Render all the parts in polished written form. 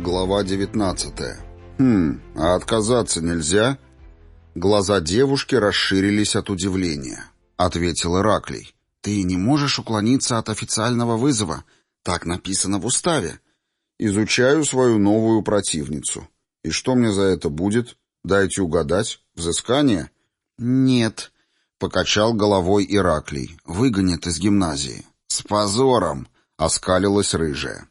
Глава 19. А отказаться нельзя? Глаза девушки расширились от удивления. Ответил Ираклий. Ты не можешь уклониться от официального вызова. Так написано в уставе. Изучаю свою новую противницу. И что мне за это будет? Дайте угадать. Взыскание? Нет, покачал головой Ираклий. Выгонят из гимназии. С позором, оскалилась рыжая.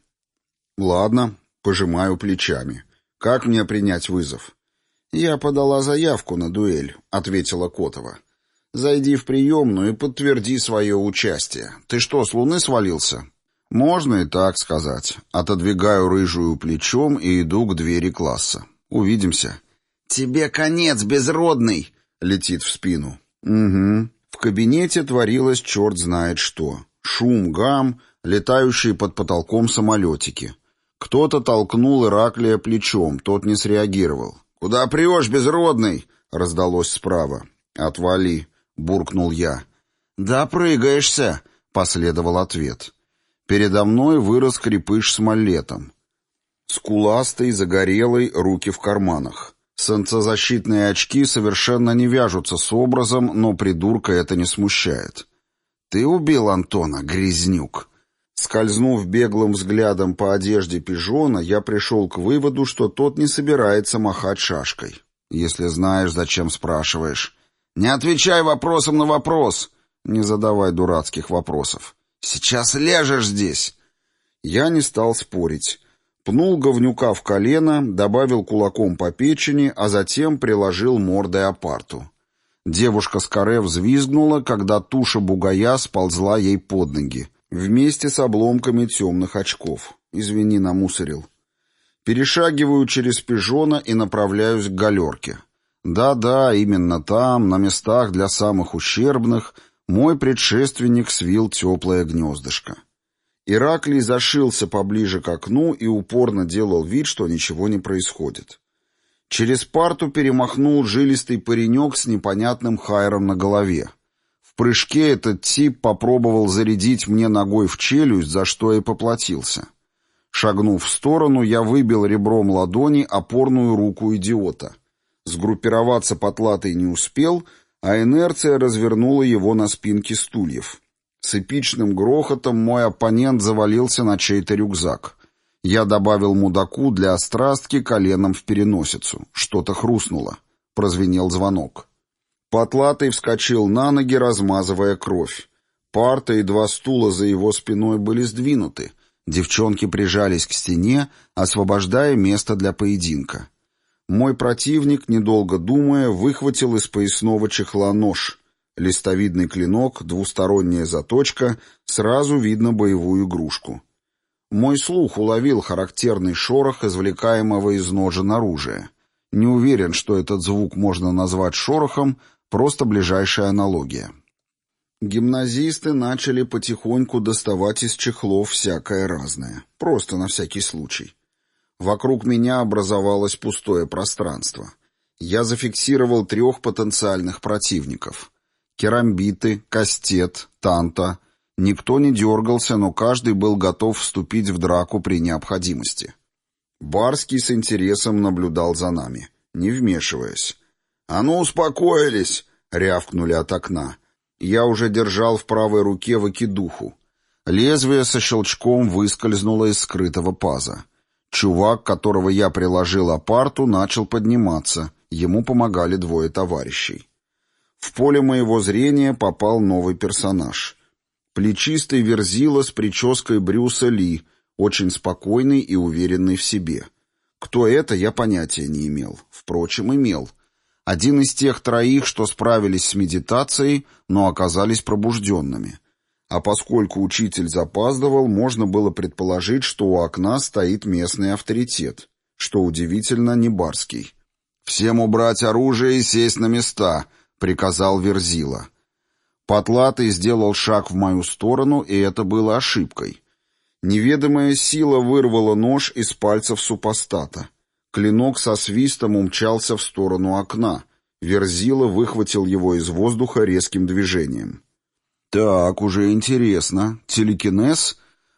Ладно, пожимаю плечами. Как мне принять вызов? Я подала заявку на дуэль, ответила Котова. Зайди в приемную и подтверди свое участие. Ты что, с луны свалился? Можно и так сказать. Отодвигаю рыжую плечом и иду к двери класса. Увидимся. Тебе конец, безродный, летит в спину. Угу. В кабинете творилось черт знает что. Шум, гам, летающие под потолком самолетики. Кто-то толкнул Ираклия плечом, тот не среагировал. «Куда прешь, безродный?» — раздалось справа. «Отвали», — буркнул я. «Да прыгаешься», — последовал ответ. Передо мной вырос крепыш с маллетом. Скуластый, загорелый, руки в карманах. Солнцезащитные очки совершенно не вяжутся с образом, но придурка это не смущает. «Ты убил Антона, грязнюк». Скользнув беглым взглядом по одежде пижона, я пришел к выводу, что тот не собирается махать шашкой. Если знаешь, зачем спрашиваешь. Не отвечай вопросом на вопрос. Не задавай дурацких вопросов. Сейчас ляжешь здесь. Я не стал спорить. Пнул говнюка в колено, добавил кулаком по печени, а затем приложил мордой о парту. Девушка с каре взвизгнула, когда туша бугая сползла ей под ноги. Вместе с обломками темных очков. Извини, намусорил. Перешагиваю через пижона и направляюсь к галерке. Да-да, именно там, на местах для самых ущербных, мой предшественник свил теплое гнездышко. Ираклий зашился поближе к окну и упорно делал вид, что ничего не происходит. Через парту перемахнул жилистый паренек с непонятным хайром на голове. В прыжке этот тип попробовал зарядить мне ногой в челюсть, за что и поплатился. Шагнув в сторону, я выбил ребром ладони опорную руку идиота. Сгруппироваться потлатый не успел, а инерция развернула его на спинке стульев. С эпичным грохотом мой оппонент завалился на чей-то рюкзак. Я добавил мудаку для острастки коленом в переносицу. Что-то хрустнуло. Прозвенел звонок. Потлатый вскочил на ноги, размазывая кровь. Парта и два стула за его спиной были сдвинуты. Девчонки прижались к стене, освобождая место для поединка. Мой противник, недолго думая, выхватил из поясного чехла нож. Листовидный клинок, двусторонняя заточка, сразу видно боевую игрушку. Мой слух уловил характерный шорох извлекаемого из ножен оружия. Не уверен, что этот звук можно назвать шорохом, просто ближайшая аналогия. Гимназисты начали потихоньку доставать из чехлов всякое разное. Просто на всякий случай. Вокруг меня образовалось пустое пространство. Я зафиксировал 3 потенциальных противников. Керамбиты, Кастет, Танта. Никто не дергался, но каждый был готов вступить в драку при необходимости. Барский с интересом наблюдал за нами, не вмешиваясь. «А ну, успокоились!» — рявкнули от окна. Я уже держал в правой руке выкидуху. Лезвие со щелчком выскользнуло из скрытого паза. Чувак, которого я приложил о парту, начал подниматься. Ему помогали 2 товарищей. В поле моего зрения попал новый персонаж. Плечистый верзила с прической Брюса Ли, очень спокойный и уверенный в себе. Кто это, я понятия не имел. Впрочем, имел. Один из тех 3, что справились с медитацией, но оказались пробужденными. А поскольку учитель запаздывал, можно было предположить, что у окна стоит местный авторитет, что удивительно, не барский. «Всем убрать оружие и сесть на места», — приказал Верзила. Потлатый сделал шаг в мою сторону, и это было ошибкой. Неведомая сила вырвала нож из пальцев супостата. Клинок со свистом умчался в сторону окна. Верзила выхватил его из воздуха резким движением. «Так, уже интересно. Телекинез?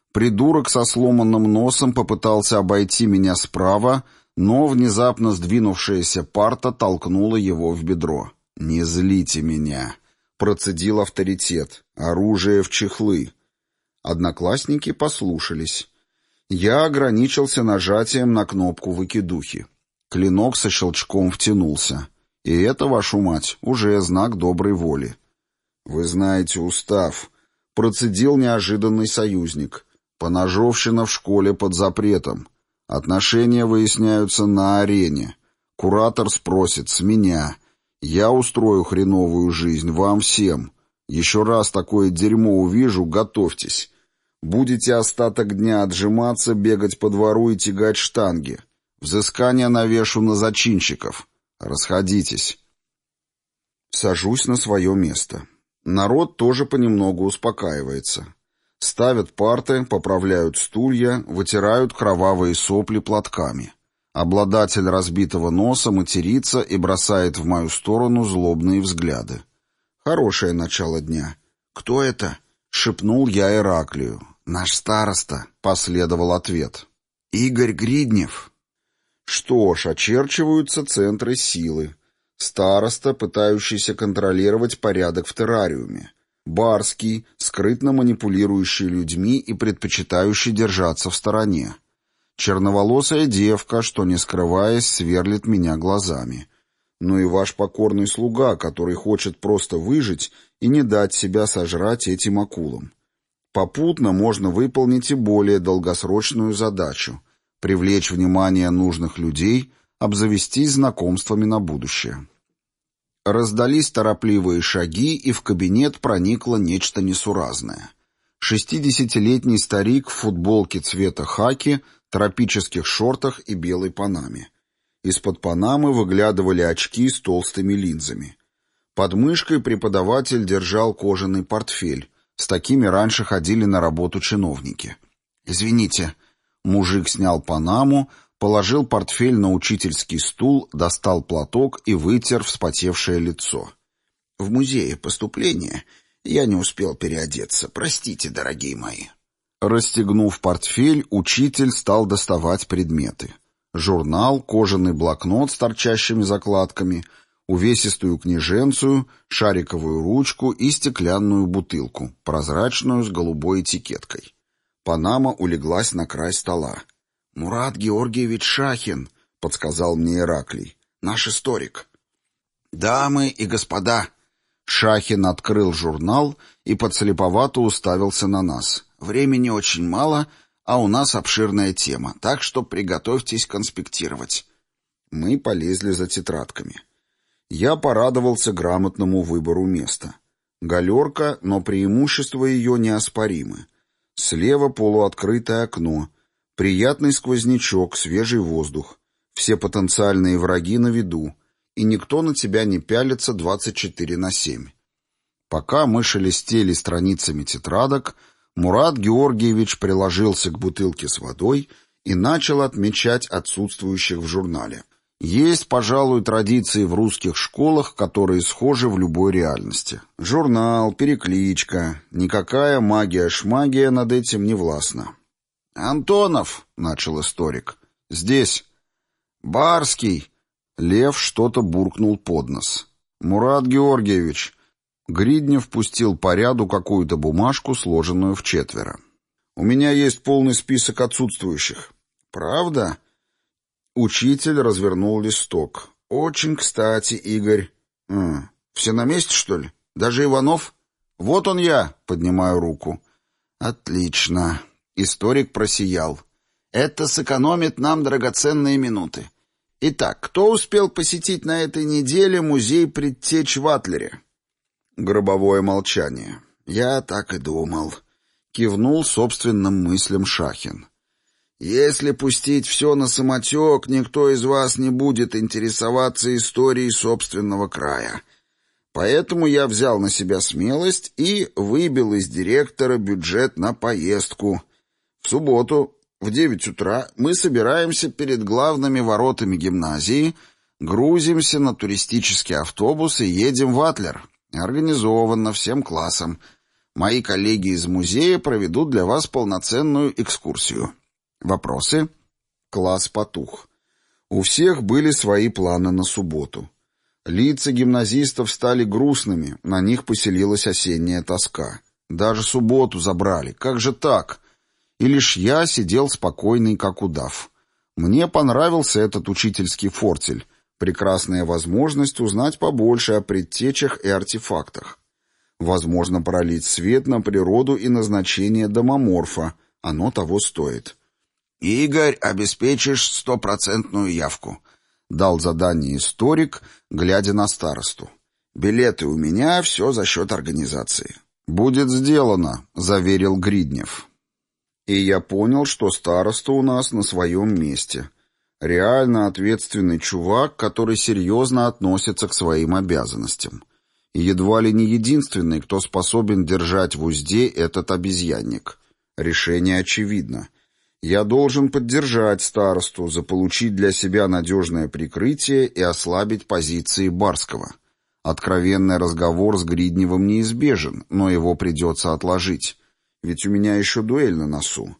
Придурок со сломанным носом попытался обойти меня справа, но внезапно сдвинувшаяся парта толкнула его в бедро. «Не злите меня», — процедил авторитет. «Оружие в чехлы». Одноклассники послушались. Я ограничился нажатием на кнопку выкидухи. Клинок со щелчком втянулся. И это, вашу мать, уже знак доброй воли. «Вы знаете устав», — процедил неожиданный союзник. «Поножовщина в школе под запретом. Отношения выясняются на арене. Куратор спросит с меня. Я устрою хреновую жизнь вам всем. Еще раз такое дерьмо увижу, готовьтесь. Будете остаток дня отжиматься, бегать по двору и тягать штанги. Взыскание навешу на зачинщиков. Расходитесь». Сажусь на свое место. Народ тоже понемногу успокаивается. Ставят парты, поправляют стулья, вытирают кровавые сопли платками. Обладатель разбитого носа матерится и бросает в мою сторону злобные взгляды. Хорошее начало дня. «Кто это?» — шепнул я Ираклию. «Наш староста», — последовал ответ. «Игорь Гриднев». Что ж, очерчиваются центры силы. Староста, пытающийся контролировать порядок в террариуме. Барский, скрытно манипулирующий людьми и предпочитающий держаться в стороне. Черноволосая девка, что, не скрываясь, сверлит меня глазами. Ну и ваш покорный слуга, который хочет просто выжить и не дать себя сожрать этим акулам. Попутно можно выполнить и более долгосрочную задачу — привлечь внимание нужных людей, обзавестись знакомствами на будущее. Раздались торопливые шаги, и в кабинет проникло нечто несуразное. 60-летний старик в футболке цвета хаки, тропических шортах и белой панаме. Из-под панамы выглядывали очки с толстыми линзами. Под мышкой преподаватель держал кожаный портфель. С такими раньше ходили на работу чиновники. «Извините». Мужик снял панаму, положил портфель на учительский стул, достал платок и вытер вспотевшее лицо. «В музее поступления я не успел переодеться. Простите, дорогие мои». Расстегнув портфель, учитель стал доставать предметы. Журнал, кожаный блокнот с торчащими закладками, увесистую книженцию, шариковую ручку и стеклянную бутылку, прозрачную с голубой этикеткой. Панама улеглась на край стола. «Мурат Георгиевич Шахин», — подсказал мне Ираклий, — «наш историк». «Дамы и господа», — Шахин открыл журнал и подслеповато уставился на нас. «Времени очень мало, а у нас обширная тема, так что приготовьтесь конспектировать». Мы полезли за тетрадками. Я порадовался грамотному выбору места. Галерка, но преимущества ее неоспоримы. Слева полуоткрытое окно, приятный сквознячок, свежий воздух, все потенциальные враги на виду, и никто на тебя не пялится 24/7. Пока мы шелестели страницами тетрадок, Мурат Георгиевич приложился к бутылке с водой и начал отмечать отсутствующих в журнале. Есть, пожалуй, традиции в русских школах, которые схожи в любой реальности. Журнал, перекличка, никакая магия-шмагия над этим не властна. «Антонов», — начал историк, — «здесь». «Барский», — Лев что-то буркнул под нос. «Мурат Георгиевич». Гриднев пустил по ряду какую-то бумажку, сложенную в четверо. «У меня есть полный список отсутствующих». «Правда?» Учитель развернул листок. «Очень кстати, Игорь». «Все на месте, что ли? Даже Иванов?» «Вот он я», — поднимаю руку. «Отлично». Историк просиял. «Это сэкономит нам драгоценные минуты. Итак, кто успел посетить на этой неделе музей предтеч в Атлере?» Гробовое молчание. «Я так и думал», — кивнул собственным мыслям Шахин. «Если пустить все на самотек, никто из вас не будет интересоваться историей собственного края. Поэтому я взял на себя смелость и выбил из директора бюджет на поездку. В субботу в 9 утра мы собираемся перед главными воротами гимназии, грузимся на туристический автобус и едем в Атлер. Организованно, всем классом. Мои коллеги из музея проведут для вас полноценную экскурсию. Вопросы? Класс потух. У всех были свои планы на субботу. Лица гимназистов стали грустными, на них поселилась осенняя тоска. Даже субботу забрали. Как же так? И лишь я сидел спокойный, как удав. Мне понравился этот учительский фортель. Прекрасная возможность узнать побольше о предтечах и артефактах. Возможно, пролить свет на природу и назначение домоморфа. Оно того стоит. «Игорь, обеспечишь 100% явку», — дал задание историк, глядя на старосту. «Билеты у меня, все за счет организации». «Будет сделано», — заверил Гриднев. И я понял, что староста у нас на своем месте. Реально ответственный чувак, который серьезно относится к своим обязанностям. И едва ли не единственный, кто способен держать в узде этот обезьянник. Решение очевидно. Я должен поддержать старосту, заполучить для себя надежное прикрытие и ослабить позиции Барского. Откровенный разговор с Гридневым неизбежен, но его придется отложить. Ведь у меня еще дуэль на носу.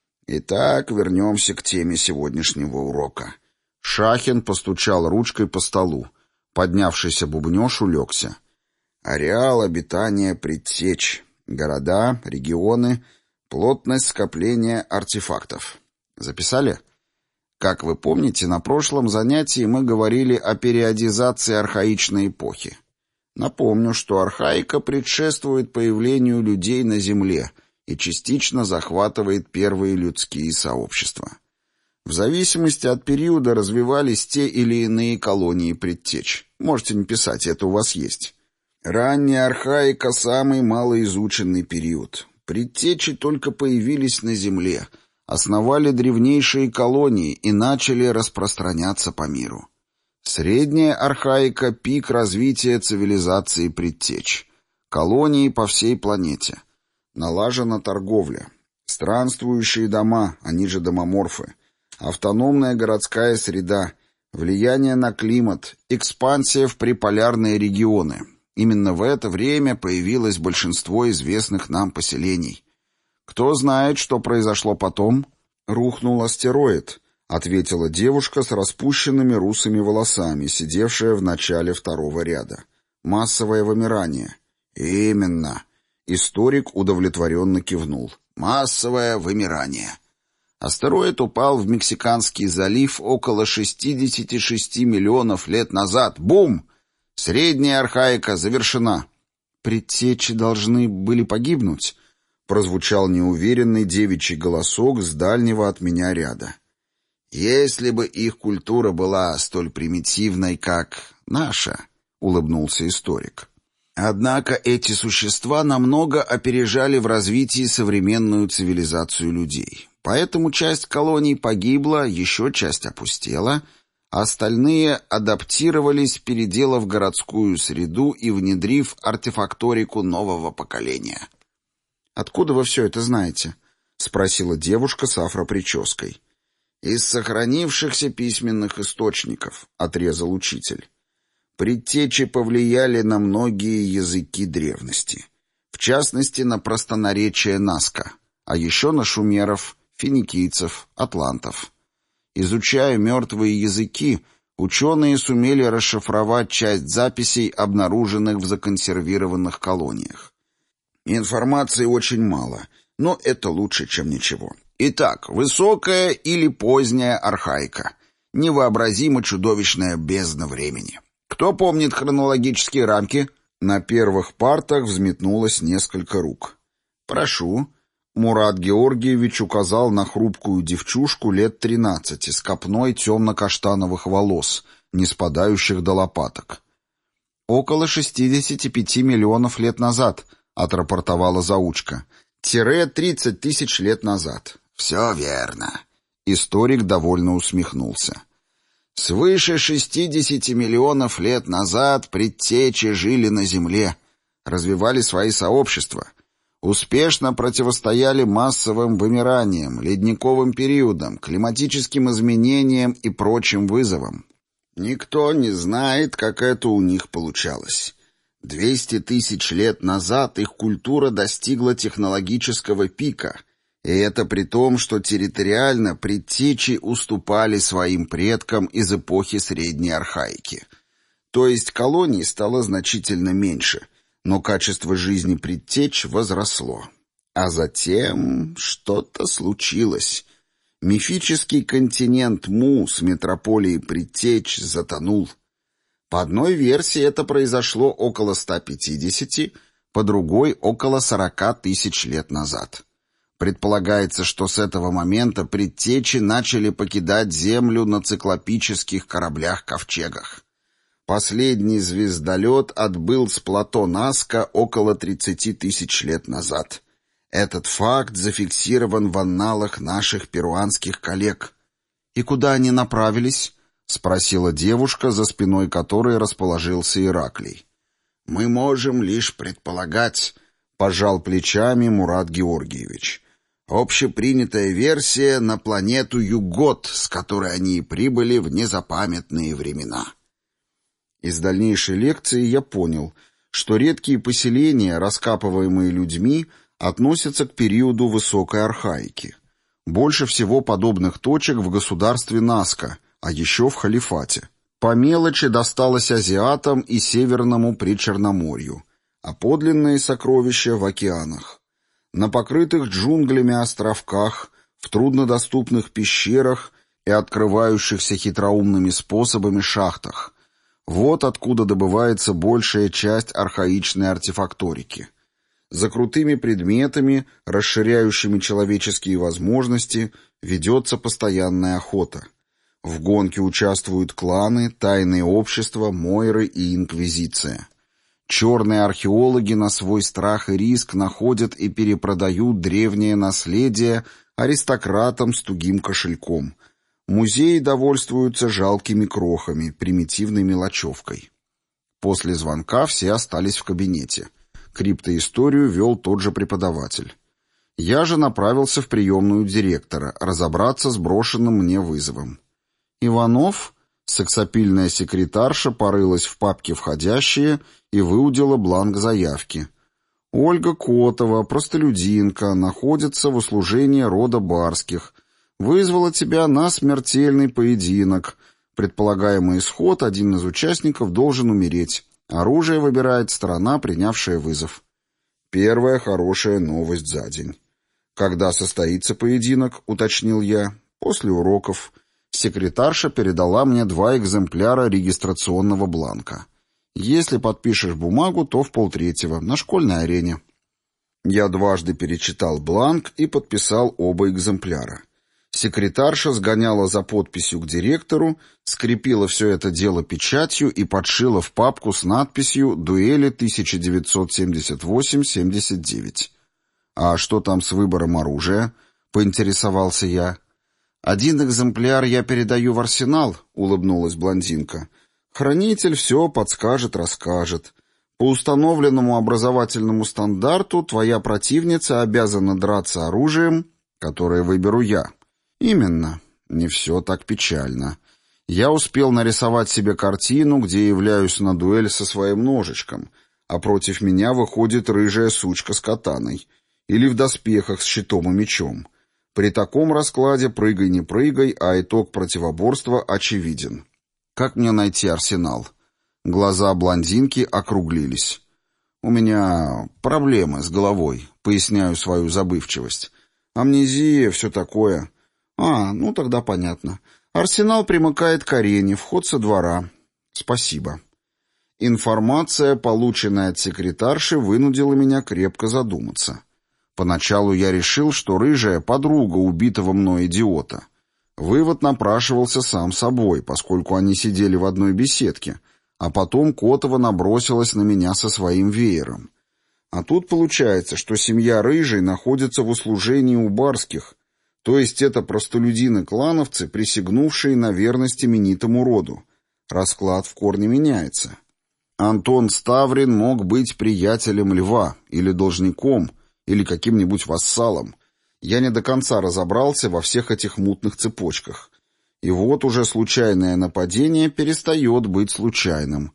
Итак, вернемся к теме сегодняшнего урока. Шахин постучал ручкой по столу. Поднявшийся бубнёж улегся. Ареал обитания предтеч. Города, регионы, плотность скопления артефактов. Записали? Как вы помните, на прошлом занятии мы говорили о периодизации архаичной эпохи. Напомню, что архаика предшествует появлению людей на Земле и частично захватывает первые людские сообщества. В зависимости от периода развивались те или иные колонии предтеч. Можете не писать, это у вас есть. Ранняя архаика – самый малоизученный период. Предтечи только появились на Земле, основали древнейшие колонии и начали распространяться по миру. Средняя архаика – пик развития цивилизации предтеч. Колонии по всей планете. Налажена торговля. Странствующие дома, они же домоморфы. Автономная городская среда. Влияние на климат. Экспансия в приполярные регионы. Именно в это время появилось большинство известных нам поселений. Кто знает, что произошло потом? Рухнул астероид, ответила девушка с распущенными русыми волосами, сидевшая в начале второго ряда. Массовое вымирание. Именно. Историк удовлетворенно кивнул. Массовое вымирание. Астероид упал в Мексиканский залив около 66 миллионов лет назад. Бум! Средняя архаика завершена. Предтечи должны были погибнуть, прозвучал неуверенный девичий голосок с дальнего от меня ряда. Если бы их культура была столь примитивной, как наша, улыбнулся историк. Однако эти существа намного опережали в развитии современную цивилизацию людей. Поэтому часть колоний погибла, еще часть опустела, а остальные адаптировались, переделав городскую среду и внедрив артефакторику нового поколения. «Откуда вы все это знаете?» — спросила девушка с афропрической. «Из сохранившихся письменных источников», — отрезал учитель. «Предтечи повлияли на многие языки древности, в частности, на простонаречие Наска, а еще на шумеров, финикийцев, атлантов. Изучая мертвые языки, ученые сумели расшифровать часть записей, обнаруженных в законсервированных колониях. Информации очень мало, но это лучше, чем ничего. Итак, высокая или поздняя архаика. Невообразимо чудовищная бездна времени. Кто помнит хронологические рамки? На первых партах взметнулось несколько рук. «Прошу». Мурат Георгиевич указал на хрупкую девчушку лет 13 с копной темно-каштановых волос, не спадающих до лопаток. «Около 65 миллионов лет назад», — отрапортовала заучка. «30 тысяч лет назад». «Все верно». Историк довольно усмехнулся. «Свыше 60 миллионов лет назад предтечи жили на Земле, развивали свои сообщества». Успешно противостояли массовым вымираниям, ледниковым периодам, климатическим изменениям и прочим вызовам. Никто не знает, как это у них получалось. 200 тысяч лет назад их культура достигла технологического пика, и это при том, что территориально предтечи уступали своим предкам из эпохи Средней Архаики. То есть колоний стало значительно меньше, но качество жизни предтеч возросло. А затем что-то случилось. Мифический континент Му с метрополией предтеч затонул. По одной версии это произошло около 150, по другой — около 40 тысяч лет назад. Предполагается, что с этого момента предтечи начали покидать Землю на циклопических кораблях-ковчегах. Последний звездолет отбыл с плато Назка около 30 тысяч лет назад. Этот факт зафиксирован в анналах наших перуанских коллег. «И куда они направились?» — спросила девушка, за спиной которой расположился Ираклий. «Мы можем лишь предполагать», — пожал плечами Мурат Георгиевич. «Общепринятая версия — на планету Югот, с которой они и прибыли в незапамятные времена». Из дальнейшей лекции я понял, что редкие поселения, раскапываемые людьми, относятся к периоду высокой архаики. Больше всего подобных точек в государстве Назка, а еще в халифате. По мелочи досталось азиатам и Северному Причерноморью, а подлинные сокровища в океанах. На покрытых джунглями островках, в труднодоступных пещерах и открывающихся хитроумными способами шахтах. Вот откуда добывается большая часть архаичной артефакторики. За крутыми предметами, расширяющими человеческие возможности, ведется постоянная охота. В гонке участвуют кланы, тайные общества, мойры и инквизиция. Черные археологи на свой страх и риск находят и перепродают древнее наследие аристократам с тугим кошельком. Музеи довольствуются жалкими крохами, примитивной мелочевкой. После звонка все остались в кабинете. Криптоисторию вел тот же преподаватель. Я же направился в приемную директора, разобраться с брошенным мне вызовом. Иванов, сексапильная секретарша, порылась в папке «Входящие» и выудила бланк заявки. Ольга Котова, простолюдинка, находится в услужении рода Барских. Вызвала тебя на смертельный поединок. Предполагаемый исход: один из участников должен умереть. Оружие выбирает сторона, принявшая вызов. Первая хорошая новость за день. «Когда состоится поединок?» — уточнил я. «После уроков». Секретарша передала мне 2 экземпляра регистрационного бланка. «Если подпишешь бумагу, то в 2:30 на школьной арене». Я дважды перечитал бланк и подписал оба экземпляра. Секретарша сгоняла за подписью к директору, скрепила все это дело печатью и подшила в папку с надписью «Дуэли 1978-79». «А что там с выбором оружия?» — поинтересовался я. «1 экземпляр я передаю в арсенал», — улыбнулась блондинка. «Хранитель все подскажет, расскажет. По установленному образовательному стандарту твоя противница обязана драться оружием, которое выберу я». «Именно. Не все так печально. Я успел нарисовать себе картину, где являюсь на дуэль со своим ножичком, а против меня выходит рыжая сучка с катаной. Или в доспехах с щитом и мечом. При таком раскладе прыгай не прыгай, а итог противоборства очевиден. Как мне найти арсенал?» Глаза блондинки округлились. «У меня проблемы с головой», — поясняю свою забывчивость. «Амнезия, все такое». Ну тогда понятно. Арсенал примыкает к арене, вход со двора». «Спасибо». Информация, полученная от секретарши, вынудила меня крепко задуматься. Поначалу я решил, что рыжая — подруга убитого мной идиота. Вывод напрашивался сам собой, поскольку они сидели в одной беседке, а потом Котова набросилась на меня со своим веером. А тут получается, что семья рыжей находится в услужении у Барских, то есть это простолюдины-клановцы, присягнувшие на верность именитому роду. Расклад в корне меняется. Антон Ставрин мог быть приятелем Льва, или должником, или каким-нибудь вассалом. Я не до конца разобрался во всех этих мутных цепочках. И вот уже случайное нападение перестает быть случайным.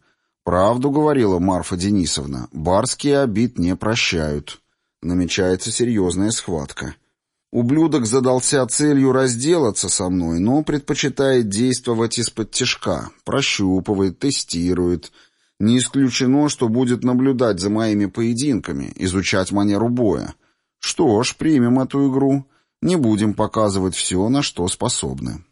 Правду говорила Марфа Денисовна, барские обид не прощают. Намечается серьезная схватка. Ублюдок задался целью разделаться со мной, но предпочитает действовать из-под тишка, прощупывает, тестирует. Не исключено, что будет наблюдать за моими поединками, изучать манеру боя. Что ж, примем эту игру. Не будем показывать все, на что способны.